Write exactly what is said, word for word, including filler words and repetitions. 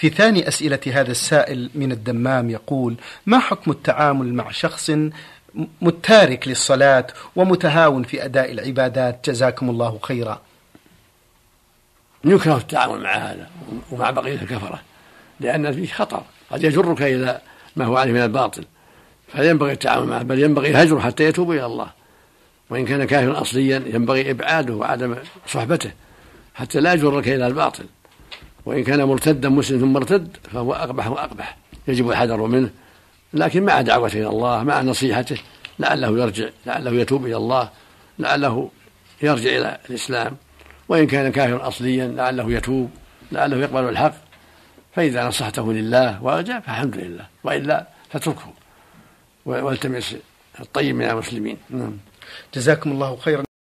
في ثاني أسئلة هذا السائل من الدمام يقول: ما حكم التعامل مع شخص متارك للصلاة ومتهاون في أداء العبادات؟ جزاكم الله خيرا. يكره التعامل مع هذا ومع بقية الكفرة، لأن فيه خطر قد يجرك إلى ما هو عليه من الباطل، فينبغي التعامل معه، بل ينبغي الهجر حتى يتوب إلى الله. وإن كان كافرا أصليا ينبغي إبعاده وعدم صحبته حتى لا يجرك إلى الباطل. وإن كان مرتدا مسلم ثم ارتد فهو أقبح وأقبح، يجب الحذر منه، لكن مع دعوته إلى الله، مع نصيحته، لعله يرجع، لعله يتوب إلى الله، لعله يرجع إلى الإسلام. وإن كان كافرا أصليا لعله يتوب، لعله يقبل الحق. فإذا نصحته لله وأرجع فالحمد لله، وإلا فاتركه والتمس الطيب من المسلمين. جزاكم الله خيرا.